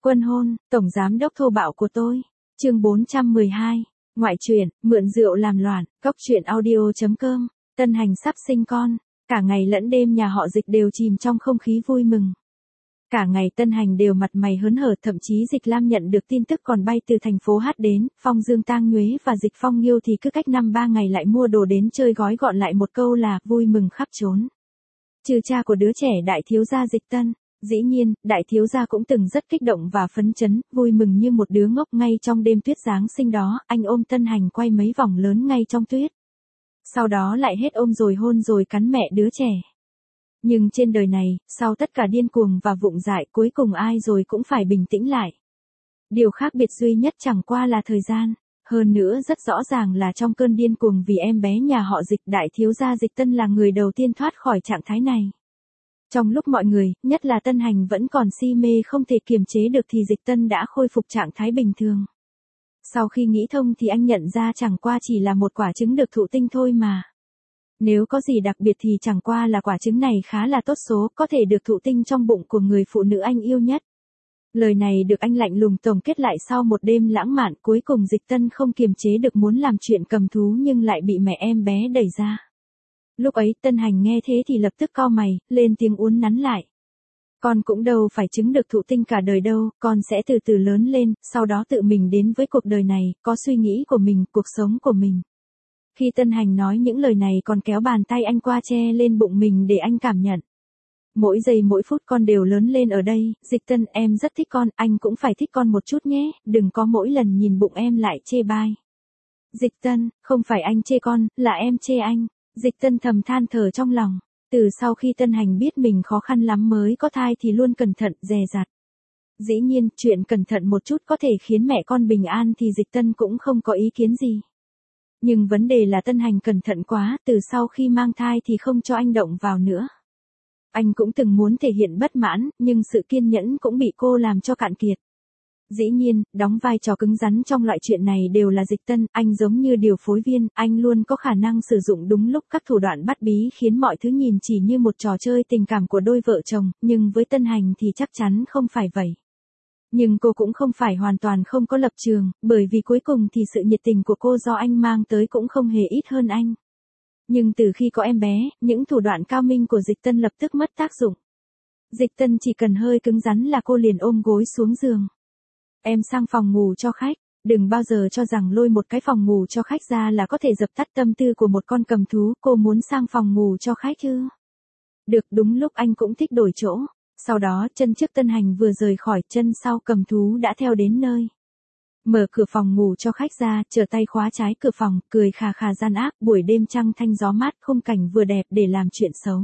Quân hôn, tổng giám đốc thô bạo của tôi. Chương 412. Ngoại truyện, mượn rượu làm loạn, cóc truyện audio.com. Tân Hành sắp sinh con, cả ngày lẫn đêm nhà họ Dịch đều chìm trong không khí vui mừng. Cả ngày Tân Hành đều mặt mày hớn hở, thậm chí Dịch Lam nhận được tin tức còn bay từ thành phố Hát đến, Phong Dương Tang Nhuế và Dịch Phong Nghiêu thì cứ cách 5-3 ngày lại mua đồ đến chơi, gói gọn lại một câu là vui mừng khắp trốn. Trừ cha của đứa trẻ đại thiếu gia Dịch Tân, dĩ nhiên, đại thiếu gia cũng từng rất kích động và phấn chấn, vui mừng như một đứa ngốc. Ngay trong đêm tuyết Giáng sinh đó, anh ôm Tân Hành quay mấy vòng lớn ngay trong tuyết. Sau đó lại hết ôm rồi hôn rồi cắn mẹ đứa trẻ. Nhưng trên đời này, sau tất cả điên cuồng và vụng dại, cuối cùng ai rồi cũng phải bình tĩnh lại. Điều khác biệt duy nhất chẳng qua là thời gian. Hơn nữa rất rõ ràng là trong cơn điên cuồng vì em bé nhà họ Dịch, đại thiếu gia Dịch Tân là người đầu tiên thoát khỏi trạng thái này. Trong lúc mọi người, nhất là Tân Hành vẫn còn si mê không thể kiềm chế được thì Dịch Tân đã khôi phục trạng thái bình thường. Sau khi nghĩ thông thì anh nhận ra chẳng qua chỉ là một quả trứng được thụ tinh thôi mà. Nếu có gì đặc biệt thì chẳng qua là quả trứng này khá là tốt số, có thể được thụ tinh trong bụng của người phụ nữ anh yêu nhất. Lời này được anh lạnh lùng tổng kết lại sau một đêm lãng mạn. Cuối cùng Dịch Tân không kiềm chế được muốn làm chuyện cầm thú nhưng lại bị mẹ em bé đẩy ra. Lúc ấy Tân Hành nghe thế thì lập tức cau mày, lên tiếng uốn nắn lại. Con cũng đâu phải trứng được thụ tinh cả đời đâu, con sẽ từ từ lớn lên, sau đó tự mình đến với cuộc đời này, có suy nghĩ của mình, cuộc sống của mình. Khi Tân Hành nói những lời này còn kéo bàn tay anh qua che lên bụng mình để anh cảm nhận. Mỗi giây mỗi phút con đều lớn lên ở đây, Dịch Tân, em rất thích con, anh cũng phải thích con một chút nhé, đừng có mỗi lần nhìn bụng em lại chê bai. Dịch Tân, không phải anh chê con, là em chê anh. Dịch Tân thầm than thở trong lòng. Từ sau khi Tân Hành biết mình khó khăn lắm mới có thai thì luôn cẩn thận, dè dặt. Dĩ nhiên, chuyện cẩn thận một chút có thể khiến mẹ con bình an thì Dịch Tân cũng không có ý kiến gì. Nhưng vấn đề là Tân Hành cẩn thận quá, từ sau khi mang thai thì không cho anh động vào nữa. Anh cũng từng muốn thể hiện bất mãn, nhưng sự kiên nhẫn cũng bị cô làm cho cạn kiệt. Dĩ nhiên, đóng vai trò cứng rắn trong loại chuyện này đều là Dịch Tân, anh giống như điều phối viên, anh luôn có khả năng sử dụng đúng lúc các thủ đoạn bắt bí khiến mọi thứ nhìn chỉ như một trò chơi tình cảm của đôi vợ chồng, nhưng với Tân Hành thì chắc chắn không phải vậy. Nhưng cô cũng không phải hoàn toàn không có lập trường, bởi vì cuối cùng thì sự nhiệt tình của cô do anh mang tới cũng không hề ít hơn anh. Nhưng từ khi có em bé, những thủ đoạn cao minh của Dịch Tân lập tức mất tác dụng. Dịch Tân chỉ cần hơi cứng rắn là cô liền ôm gối xuống giường. Em sang phòng ngủ cho khách, đừng bao giờ cho rằng lôi một cái phòng ngủ cho khách ra là có thể dập tắt tâm tư của một con cầm thú, cô muốn sang phòng ngủ cho khách chứ. Được, đúng lúc anh cũng thích đổi chỗ. Sau đó chân trước Tân Hành vừa rời khỏi, chân sau cầm thú đã theo đến nơi. Mở cửa phòng ngủ cho khách ra, trở tay khóa trái cửa phòng, cười khà khà gian ác, buổi đêm trăng thanh gió mát, khung cảnh vừa đẹp để làm chuyện xấu.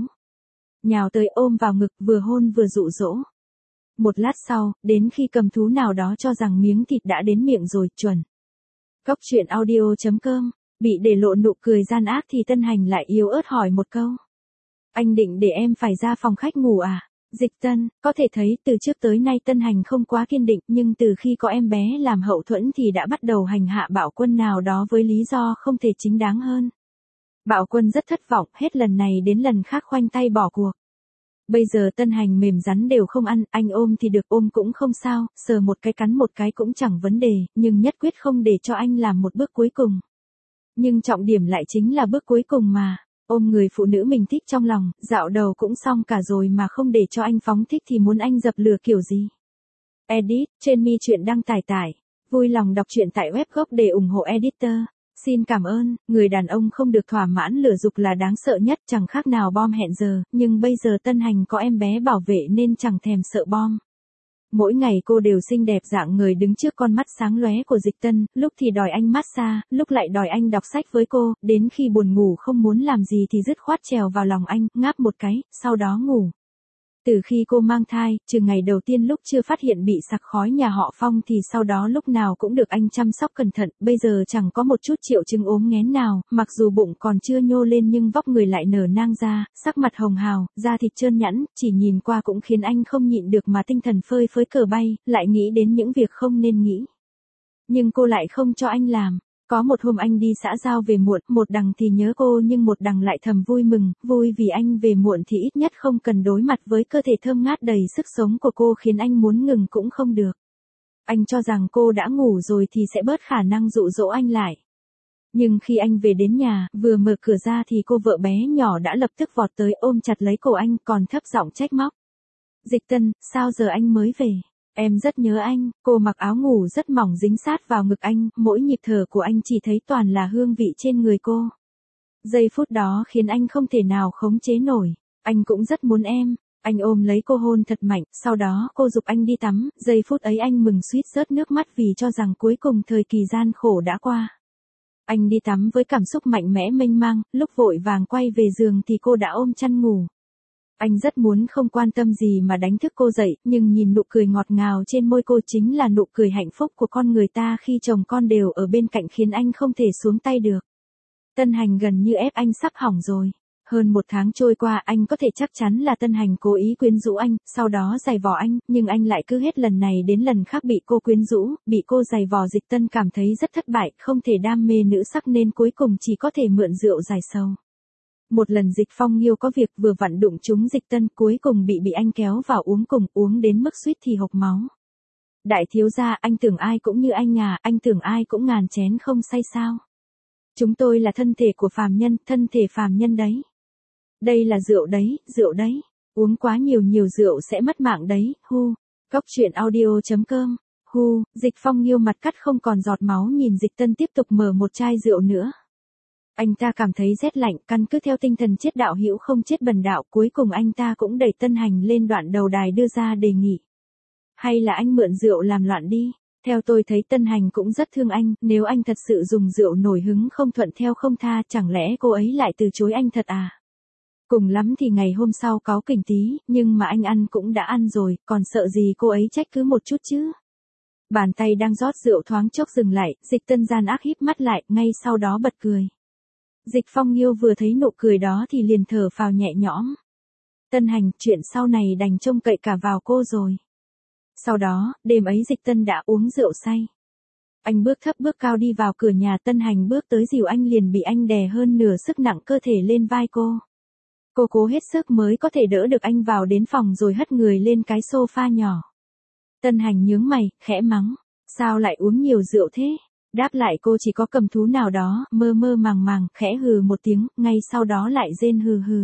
Nhào tới ôm vào ngực, vừa hôn vừa dụ dỗ. Một lát sau, đến khi cầm thú nào đó cho rằng miếng thịt đã đến miệng rồi, chuẩn. Cóc truyện audio.com, bị để lộ nụ cười gian ác thì Tân Hành lại yếu ớt hỏi một câu. Anh định để em phải ra phòng khách ngủ à? Dịch Tân, có thể thấy từ trước tới nay Tân Hành không quá kiên định, nhưng từ khi có em bé làm hậu thuẫn thì đã bắt đầu hành hạ Bảo Quân nào đó với lý do không thể chính đáng hơn. Bảo Quân rất thất vọng, hết lần này đến lần khác khoanh tay bỏ cuộc. Bây giờ Tân Hành mềm rắn đều không ăn, anh ôm thì được, ôm cũng không sao, sờ một cái cắn một cái cũng chẳng vấn đề, nhưng nhất quyết không để cho anh làm một bước cuối cùng. Nhưng trọng điểm lại chính là bước cuối cùng mà, ôm người phụ nữ mình thích trong lòng, dạo đầu cũng xong cả rồi mà không để cho anh phóng thích thì muốn anh dập lửa kiểu gì. Edit, trên Mi Truyện đăng tải. Vui lòng đọc truyện tại web gốc để ủng hộ editor. Xin cảm ơn, người đàn ông không được thỏa mãn lửa dục là đáng sợ nhất, chẳng khác nào bom hẹn giờ, nhưng bây giờ Tân Hành có em bé bảo vệ nên chẳng thèm sợ bom. Mỗi ngày cô đều xinh đẹp dạng người đứng trước con mắt sáng lóe của Dịch Tân, lúc thì đòi anh massage, lúc lại đòi anh đọc sách với cô, đến khi buồn ngủ không muốn làm gì thì dứt khoát trèo vào lòng anh, ngáp một cái, sau đó ngủ. Từ khi cô mang thai, trừ ngày đầu tiên lúc chưa phát hiện bị sặc khói nhà họ Phong thì sau đó lúc nào cũng được anh chăm sóc cẩn thận, bây giờ chẳng có một chút triệu chứng ốm nghén nào, mặc dù bụng còn chưa nhô lên nhưng vóc người lại nở nang ra, sắc mặt hồng hào, da thịt trơn nhẵn, chỉ nhìn qua cũng khiến anh không nhịn được mà tinh thần phơi phới cờ bay, lại nghĩ đến những việc không nên nghĩ. Nhưng cô lại không cho anh làm. Có một hôm anh đi xã giao về muộn, một đằng thì nhớ cô nhưng một đằng lại thầm vui mừng, vui vì anh về muộn thì ít nhất không cần đối mặt với cơ thể thơm ngát đầy sức sống của cô khiến anh muốn ngừng cũng không được. Anh cho rằng cô đã ngủ rồi thì sẽ bớt khả năng dụ dỗ anh lại. Nhưng khi anh về đến nhà, vừa mở cửa ra thì cô vợ bé nhỏ đã lập tức vọt tới ôm chặt lấy cổ anh, còn thấp giọng trách móc. Dịch Tân, sao giờ anh mới về? Em rất nhớ anh. Cô mặc áo ngủ rất mỏng dính sát vào ngực anh, mỗi nhịp thở của anh chỉ thấy toàn là hương vị trên người cô. Giây phút đó khiến anh không thể nào khống chế nổi. Anh cũng rất muốn em. Anh ôm lấy cô hôn thật mạnh, sau đó cô giục anh đi tắm, giây phút ấy anh mừng suýt rớt nước mắt vì cho rằng cuối cùng thời kỳ gian khổ đã qua. Anh đi tắm với cảm xúc mạnh mẽ mênh mang, lúc vội vàng quay về giường thì cô đã ôm chăn ngủ. Anh rất muốn không quan tâm gì mà đánh thức cô dậy, nhưng nhìn nụ cười ngọt ngào trên môi cô chính là nụ cười hạnh phúc của con người ta khi chồng con đều ở bên cạnh khiến anh không thể xuống tay được. Tân Hành gần như ép anh sắp hỏng rồi. Hơn 1 tháng trôi qua anh có thể chắc chắn là Tân Hành cố ý quyến rũ anh, sau đó giày vò anh, nhưng anh lại cứ hết lần này đến lần khác bị cô quyến rũ, bị cô giày vò. Dịch Tân cảm thấy rất thất bại, không thể đam mê nữ sắc nên cuối cùng chỉ có thể mượn rượu giải sầu. Một lần Dịch Phong Nghiêu có việc vừa vặn đụng trúng Dịch Tân, cuối cùng bị anh kéo vào uống cùng, uống đến mức suýt thì hộc máu. Đại thiếu gia, anh tưởng ai cũng như anh à, anh tưởng ai cũng ngàn chén không say sao? Chúng tôi là thân thể của phàm nhân, thân thể phàm nhân đấy. Đây là rượu đấy. Uống quá nhiều rượu sẽ mất mạng đấy, hu. Cóc truyện audio.com. Hu, Dịch Phong Nghiêu mặt cắt không còn giọt máu nhìn Dịch Tân tiếp tục mở một chai rượu nữa. Anh ta cảm thấy rét lạnh, căn cứ theo tinh thần chết đạo hữu không chết bần đạo, cuối cùng anh ta cũng đẩy Tân Hành lên đoạn đầu đài đưa ra đề nghị. Hay là anh mượn rượu làm loạn đi. Theo tôi thấy Tân Hành cũng rất thương anh, nếu anh thật sự dùng rượu nổi hứng không thuận theo không tha, chẳng lẽ cô ấy lại từ chối anh thật à? Cùng lắm thì ngày hôm sau cáu kỉnh tí, nhưng mà anh ăn cũng đã ăn rồi, còn sợ gì cô ấy trách cứ một chút chứ. Bàn tay đang rót rượu thoáng chốc dừng lại, Dịch Tân gian ác híp mắt lại, ngay sau đó bật cười. Dịch Phong Nghiêu vừa thấy nụ cười đó thì liền thở phào nhẹ nhõm. Tân Hành, chuyện sau này đành trông cậy cả vào cô rồi. Sau đó, đêm ấy Dịch Tân đã uống rượu say. Anh bước thấp bước cao đi vào cửa nhà, Tân Hành bước tới dìu anh liền bị anh đè hơn nửa sức nặng cơ thể lên vai cô. Cô cố hết sức mới có thể đỡ được anh vào đến phòng rồi hất người lên cái sofa nhỏ. Tân Hành nhướng mày, khẽ mắng. Sao lại uống nhiều rượu thế? Đáp lại cô chỉ có cầm thú nào đó, mơ mơ màng màng, khẽ hừ một tiếng, ngay sau đó lại rên hừ hừ.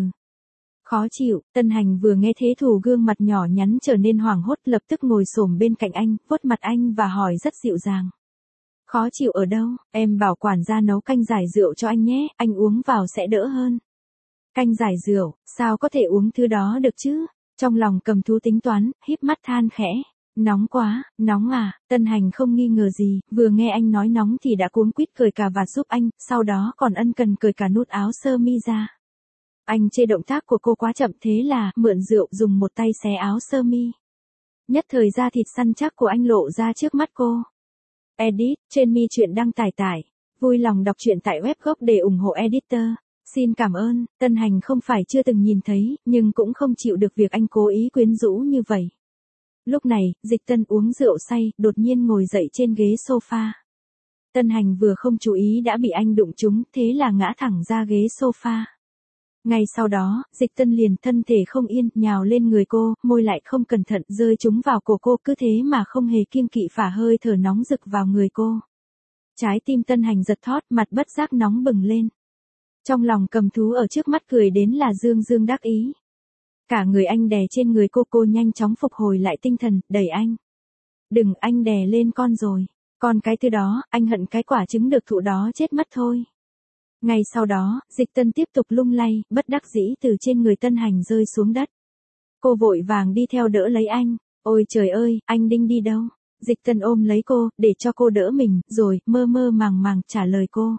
Khó chịu, Tân Hành vừa nghe thế thủ gương mặt nhỏ nhắn trở nên hoảng hốt, lập tức ngồi xổm bên cạnh anh, vuốt mặt anh và hỏi rất dịu dàng. Khó chịu ở đâu? Em bảo quản gia nấu canh giải rượu cho anh nhé, anh uống vào sẽ đỡ hơn. Canh giải rượu, sao có thể uống thứ đó được chứ? Trong lòng cầm thú tính toán, híp mắt than khẽ. Nóng quá, nóng à? Tân Hành không nghi ngờ gì, vừa nghe anh nói nóng thì đã cuống quýt cởi cà vạt giúp anh, sau đó còn ân cần cởi cả nút áo sơ mi ra. Anh chê động tác của cô quá chậm, thế là mượn rượu dùng một tay xé áo sơ mi. Nhất thời da thịt săn chắc của anh lộ ra trước mắt cô. Edit, trên mi chuyện đăng tải. Vui lòng đọc truyện tại web gốc để ủng hộ editor. Xin cảm ơn. Tân Hành không phải chưa từng nhìn thấy, nhưng cũng không chịu được việc anh cố ý quyến rũ như vậy. Lúc này, Dịch Tân uống rượu say, đột nhiên ngồi dậy trên ghế sofa. Tân Hành vừa không chú ý đã bị anh đụng trúng, thế là ngã thẳng ra ghế sofa. Ngay sau đó, Dịch Tân liền thân thể không yên, nhào lên người cô, môi lại không cẩn thận rơi trúng vào cổ cô, cứ thế mà không hề kiêng kỵ phả hơi thở nóng rực vào người cô. Trái tim Tân Hành giật thót, mặt bất giác nóng bừng lên. Trong lòng cầm thú ở trước mắt cười đến là dương dương đắc ý. Cả người anh đè trên người cô nhanh chóng phục hồi lại tinh thần, đẩy anh. Đừng, anh đè lên con rồi. Còn cái thứ đó, anh hận cái quả trứng được thụ đó chết mất thôi. Ngay sau đó, Dịch Tân tiếp tục lung lay, bất đắc dĩ từ trên người Tân Hành rơi xuống đất. Cô vội vàng đi theo đỡ lấy anh. Ôi trời ơi, anh định đi đâu? Dịch Tân ôm lấy cô, để cho cô đỡ mình, rồi, mơ mơ màng màng trả lời cô.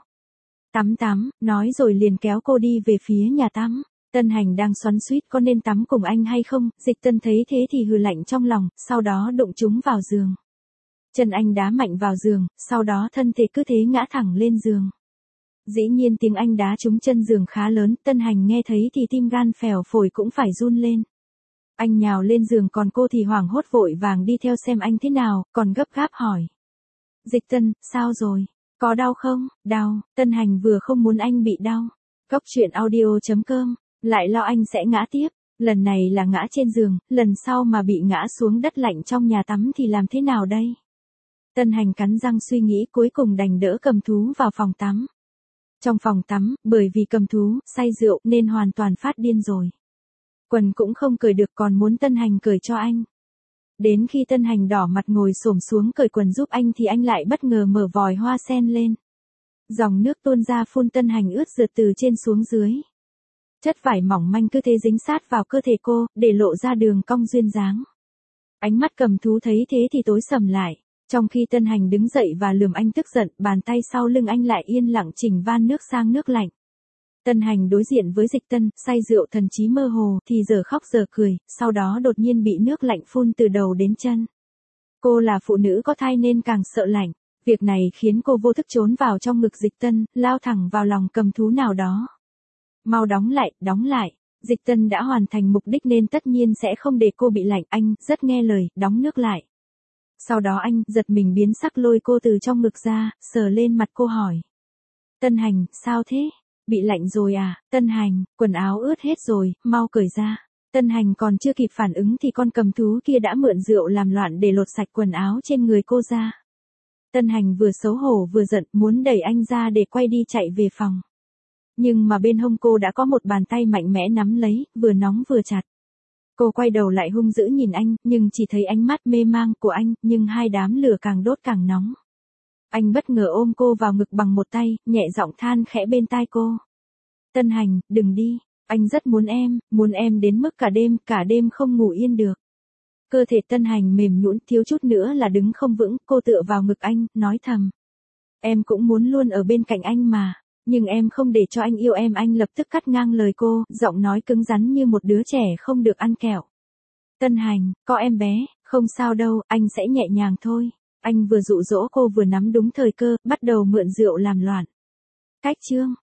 Tắm, nói rồi liền kéo cô đi về phía nhà tắm. Tân Hành đang xoắn xuýt có nên tắm cùng anh hay không, Dịch Tân thấy thế thì hừ lạnh trong lòng, sau đó đụng chúng vào giường. Chân anh đá mạnh vào giường, sau đó thân thể cứ thế ngã thẳng lên giường. Dĩ nhiên tiếng anh đá trúng chân giường khá lớn, Tân Hành nghe thấy thì tim gan phèo phổi cũng phải run lên. Anh nhào lên giường còn cô thì hoảng hốt vội vàng đi theo xem anh thế nào, còn gấp gáp hỏi. Dịch Tân, sao rồi? Có đau không? Đau, Tân Hành vừa không muốn anh bị đau. Cóc truyện audio.com, lại lo anh sẽ ngã tiếp. Lần này là ngã trên giường, lần sau mà bị ngã xuống đất lạnh trong nhà tắm thì làm thế nào đây? Tân Hành cắn răng suy nghĩ cuối cùng đành đỡ Cầm Thú vào phòng tắm. Trong phòng tắm, bởi vì Cầm Thú say rượu nên hoàn toàn phát điên rồi. Quần cũng không cởi được còn muốn Tân Hành cởi cho anh. Đến khi Tân Hành đỏ mặt ngồi xổm xuống cởi quần giúp anh thì anh lại bất ngờ mở vòi hoa sen lên. Dòng nước tuôn ra phun Tân Hành ướt rượt từ trên xuống dưới. Chất vải mỏng manh cứ thế dính sát vào cơ thể cô, để lộ ra đường cong duyên dáng. Ánh mắt Cầm Thú thấy thế thì tối sầm lại. Trong khi Tân Hành đứng dậy và lườm anh tức giận, bàn tay sau lưng anh lại yên lặng chỉnh van nước sang nước lạnh. Tân Hành đối diện với Dịch Tân, say rượu thần trí mơ hồ, thì giờ khóc giờ cười, sau đó đột nhiên bị nước lạnh phun từ đầu đến chân. Cô là phụ nữ có thai nên càng sợ lạnh. Việc này khiến cô vô thức trốn vào trong ngực Dịch Tân, lao thẳng vào lòng Cầm Thú nào đó. Mau đóng lại, đóng lại. Dịch Tân đã hoàn thành mục đích nên tất nhiên sẽ không để cô bị lạnh. Anh rất nghe lời, đóng nước lại. Sau đó anh giật mình biến sắc lôi cô từ trong ngực ra, sờ lên mặt cô hỏi. Tân Hành, sao thế? Bị lạnh rồi à? Tân Hành, quần áo ướt hết rồi, mau cởi ra. Tân Hành còn chưa kịp phản ứng thì con Cầm Thú kia đã mượn rượu làm loạn để lột sạch quần áo trên người cô ra. Tân Hành vừa xấu hổ vừa giận, muốn đẩy anh ra để quay đi chạy về phòng. Nhưng mà bên hông cô đã có một bàn tay mạnh mẽ nắm lấy, vừa nóng vừa chặt. Cô quay đầu lại hung dữ nhìn anh, nhưng chỉ thấy ánh mắt mê mang của anh, nhưng hai đám lửa càng đốt càng nóng. Anh bất ngờ ôm cô vào ngực bằng một tay, nhẹ giọng than khẽ bên tai cô. Tân Hành, đừng đi, anh rất muốn em đến mức cả đêm không ngủ yên được. Cơ thể Tân Hành mềm nhũn thiếu chút nữa là đứng không vững, cô tựa vào ngực anh, nói thầm. Em cũng muốn luôn ở bên cạnh anh mà, nhưng em không để cho anh yêu em. Anh lập tức cắt ngang lời cô, giọng nói cứng rắn như một đứa trẻ không được ăn kẹo. Tân Hành, có em bé, không sao đâu, anh sẽ nhẹ nhàng thôi. Anh vừa dụ dỗ cô vừa nắm đúng thời cơ, bắt đầu mượn rượu làm loạn. Cách chương